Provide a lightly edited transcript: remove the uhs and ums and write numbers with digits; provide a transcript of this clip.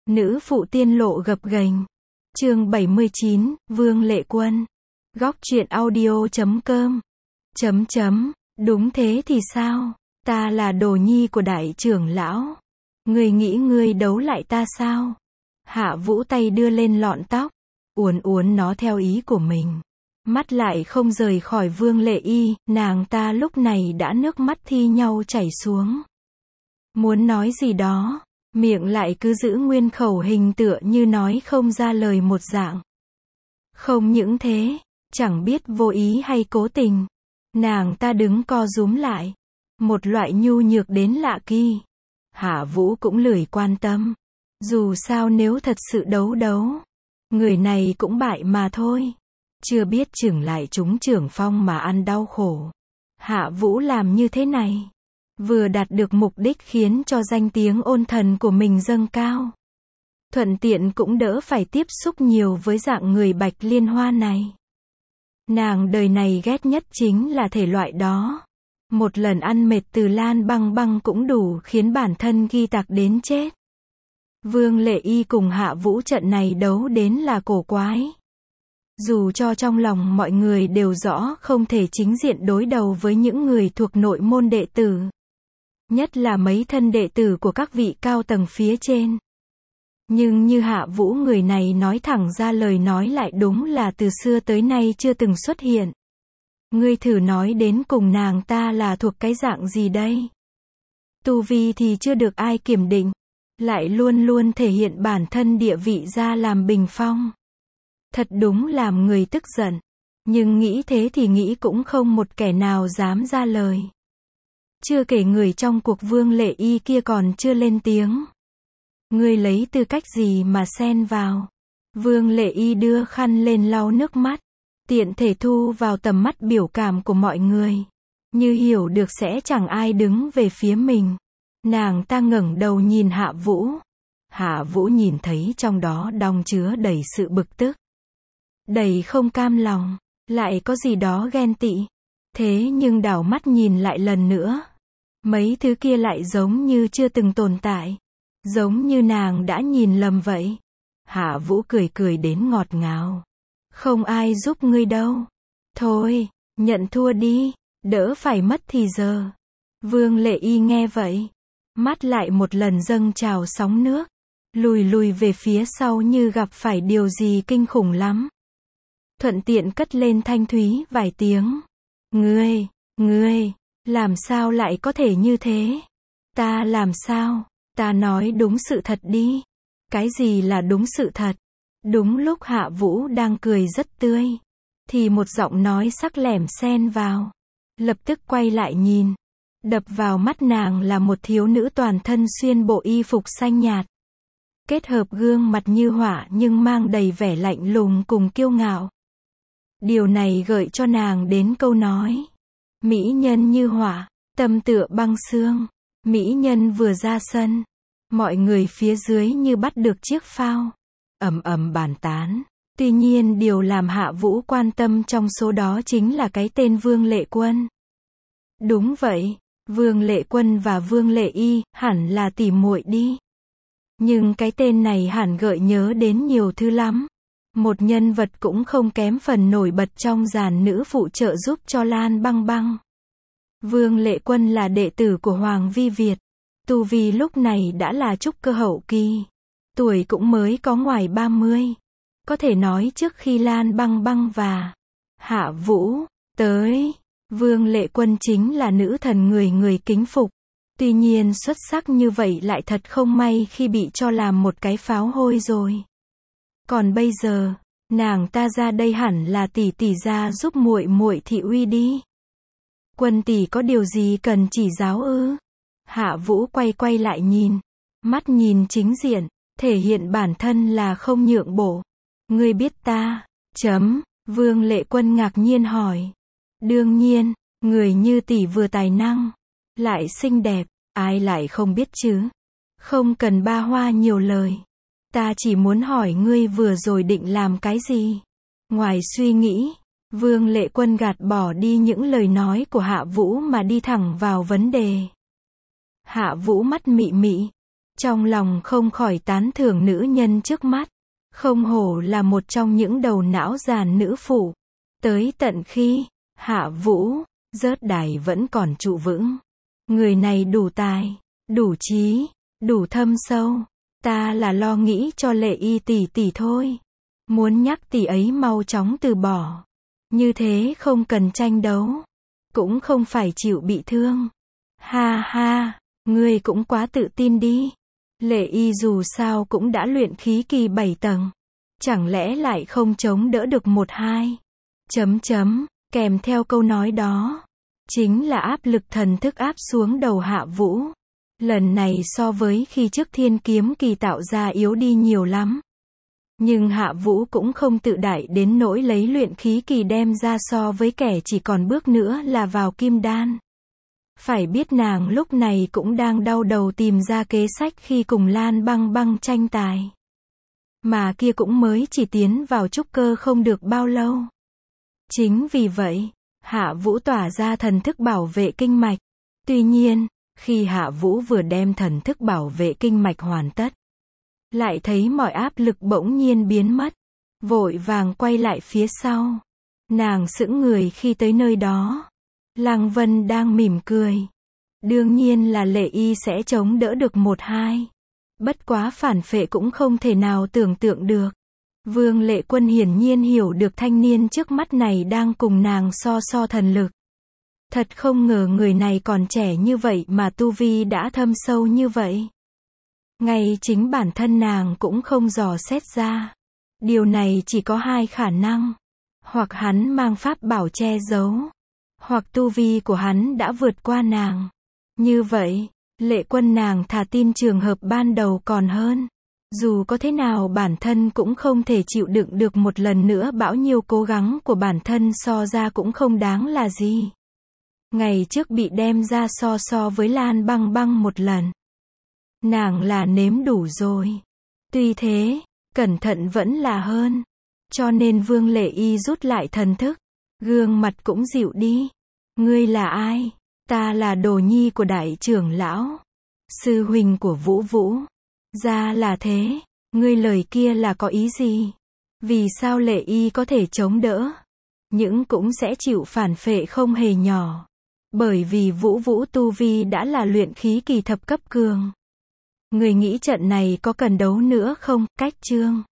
Nữ phụ tiên lộ gập ghềnh. Chương 79, Vương Lệ Quân. Góc truyện audio.com. Đúng thế thì sao? Ta là đồ nhi của đại trưởng lão. Ngươi nghĩ ngươi đấu lại ta sao? Hạ Vũ tay đưa lên lọn tóc, uốn nó theo ý của mình. Mắt lại không rời khỏi Vương Lệ Y, nàng ta lúc này đã nước mắt thi nhau chảy xuống. Muốn nói gì đó, miệng lại cứ giữ nguyên khẩu hình tựa như nói không ra lời một dạng. Không những thế, chẳng biết vô ý hay cố tình, nàng ta đứng co rúm lại, một loại nhu nhược đến lạ kỳ. Hạ Vũ cũng lười quan tâm. Dù sao nếu thật sự đấu, người này cũng bại mà thôi. Chưa biết chừng lại trúng trưởng phong mà ăn đau khổ. Hạ Vũ làm như thế này, vừa đạt được mục đích khiến cho danh tiếng ôn thần của mình dâng cao. Thuận tiện cũng đỡ phải tiếp xúc nhiều với dạng người Bạch Liên Hoa này. Nàng đời này ghét nhất chính là thể loại đó. Một lần ăn mệt từ Lan Băng Băng cũng đủ khiến bản thân ghi tạc đến chết. Vương Lệ Y cùng Hạ Vũ trận này đấu đến là cổ quái. Dù cho trong lòng mọi người đều rõ không thể chính diện đối đầu với những người thuộc nội môn đệ tử. Nhất là mấy thân đệ tử của các vị cao tầng phía trên. Nhưng như Hạ Vũ người này nói thẳng ra lời nói lại đúng là từ xưa tới nay chưa từng xuất hiện. Ngươi thử nói đến cùng nàng ta là thuộc cái dạng gì đây? Tu vi thì chưa được ai kiểm định, lại luôn luôn thể hiện bản thân địa vị ra làm bình phong. Thật đúng làm người tức giận, nhưng nghĩ thế thì nghĩ cũng không một kẻ nào dám ra lời. Chưa kể người trong cuộc Vương Lệ Y kia còn chưa lên tiếng. Ngươi lấy tư cách gì mà xen vào? Vương Lệ Y đưa khăn lên lau nước mắt, tiện thể thu vào tầm mắt biểu cảm của mọi người. Như hiểu được sẽ chẳng ai đứng về phía mình. Nàng ta ngẩng đầu nhìn Hạ Vũ. Hạ Vũ nhìn thấy trong đó đong chứa đầy sự bực tức, đầy không cam lòng, lại có gì đó ghen tị. Thế nhưng đảo mắt nhìn lại lần nữa, mấy thứ kia lại giống như chưa từng tồn tại. Giống như nàng đã nhìn lầm vậy. Hạ Vũ cười đến ngọt ngào. Không ai giúp ngươi đâu. Thôi, nhận thua đi, đỡ phải mất thì giờ. Vương Lệ Y nghe vậy, mắt lại một lần dâng trào sóng nước, lùi về phía sau như gặp phải điều gì kinh khủng lắm. Thuận tiện cất lên thanh thúy vài tiếng. Ngươi, làm sao lại có thể như thế? Ta làm sao? Ta nói đúng sự thật đi. Cái gì là đúng sự thật? Đúng lúc Hạ Vũ đang cười rất tươi, thì một giọng nói sắc lẻm xen vào. Lập tức quay lại nhìn. Đập vào mắt nàng là một thiếu nữ toàn thân xuyên bộ y phục xanh nhạt. Kết hợp gương mặt như họa nhưng mang đầy vẻ lạnh lùng cùng kiêu ngạo. Điều này gợi cho nàng đến câu nói. Mỹ nhân như họa, tâm tựa băng xương. Mỹ nhân vừa ra sân, mọi người phía dưới như bắt được chiếc phao, ầm bàn tán. Tuy nhiên điều làm Hạ Vũ quan tâm trong số đó chính là cái tên Vương Lệ Quân. Đúng vậy, Vương Lệ Quân và Vương Lệ Y hẳn là tỉ muội đi. Nhưng cái tên này hẳn gợi nhớ đến nhiều thứ lắm. Một nhân vật cũng không kém phần nổi bật trong dàn nữ phụ trợ giúp cho Lan Băng Băng. Vương Lệ Quân là đệ tử của Hoàng Vi Việt. Tu vi lúc này đã là trúc cơ hậu kỳ. Tuổi cũng mới có ngoài 30. Có thể nói trước khi Lan Băng Băng và Hạ Vũ tới, Vương Lệ Quân chính là nữ thần người kính phục. Tuy nhiên xuất sắc như vậy lại thật không may khi bị cho làm một cái pháo hôi rồi. Còn bây giờ, nàng ta ra đây hẳn là tỷ ra giúp muội thị uy đi. Quân tỷ có điều gì cần chỉ giáo ư? Hạ Vũ quay lại nhìn, mắt nhìn chính diện, thể hiện bản thân là không nhượng bộ. Ngươi biết ta? Vương Lệ Quân ngạc nhiên hỏi. Đương nhiên, người như tỷ vừa tài năng, lại xinh đẹp, ai lại không biết chứ? Không cần ba hoa nhiều lời. Ta chỉ muốn hỏi ngươi vừa rồi định làm cái gì? Ngoài suy nghĩ, Vương Lệ Quân gạt bỏ đi những lời nói của Hạ Vũ mà đi thẳng vào vấn đề. Hạ Vũ mắt mị, Trong lòng không khỏi tán thưởng nữ nhân trước mắt. Không hổ là một trong những đầu não giàn nữ phụ. Tới tận khi Hạ Vũ rớt đài vẫn còn trụ vững. Người này đủ tài, đủ trí, đủ thâm sâu. Ta là lo nghĩ cho Lệ Y tỷ tỷ thôi. Muốn nhắc tỷ ấy mau chóng từ bỏ. Như thế không cần tranh đấu. Cũng không phải chịu bị thương. Ha ha, ngươi cũng quá tự tin đi. Lệ Y dù sao cũng đã luyện khí kỳ 7 tầng. Chẳng lẽ lại không chống đỡ được 1-2. Kèm theo câu nói đó. Chính là áp lực thần thức áp xuống đầu Hạ Vũ. Lần này so với khi trước thiên kiếm kỳ tạo ra yếu đi nhiều lắm. Nhưng Hạ Vũ cũng không tự đại đến nỗi lấy luyện khí kỳ đem ra so với kẻ chỉ còn bước nữa là vào kim đan. Phải biết nàng lúc này cũng đang đau đầu tìm ra kế sách khi cùng Lan Băng Băng tranh tài. Mà kia cũng mới chỉ tiến vào trúc cơ không được bao lâu. Chính vì vậy, Hạ Vũ tỏa ra thần thức bảo vệ kinh mạch. Tuy nhiên, khi Hạ Vũ vừa đem thần thức bảo vệ kinh mạch hoàn tất, lại thấy mọi áp lực bỗng nhiên biến mất. Vội vàng quay lại phía sau. Nàng sững người khi tới nơi đó. Lăng Vân đang mỉm cười. Đương nhiên là Lệ Y sẽ chống đỡ được 1-2. Bất quá phản phệ cũng không thể nào tưởng tượng được. Vương Lệ Quân hiển nhiên hiểu được thanh niên trước mắt này đang cùng nàng so thần lực. Thật không ngờ người này còn trẻ như vậy mà tu vi đã thâm sâu như vậy. Ngay chính bản thân nàng cũng không dò xét ra. Điều này chỉ có 2 khả năng. Hoặc hắn mang pháp bảo che giấu. Hoặc tu vi của hắn đã vượt qua nàng. Như vậy, Lệ Quân nàng thà tin trường hợp ban đầu còn hơn. Dù có thế nào bản thân cũng không thể chịu đựng được một lần nữa bão nhiêu cố gắng của bản thân so ra cũng không đáng là gì. Ngày trước bị đem ra so với Lan Băng Băng một lần. Nàng là nếm đủ rồi. Tuy thế, cẩn thận vẫn là hơn. Cho nên Vương Lệ Y rút lại thần thức. Gương mặt cũng dịu đi. Ngươi là ai? Ta là đồ nhi của đại trưởng lão. Sư huynh của Vũ Vũ. Ra là thế. Ngươi lời kia là có ý gì? Vì sao Lệ Y có thể chống đỡ? Những cũng sẽ chịu phản phệ không hề nhỏ. Bởi vì Vũ Vũ tu vi đã là luyện khí kỳ thập cấp cường. Người nghĩ trận này có cần đấu nữa không? Cách chương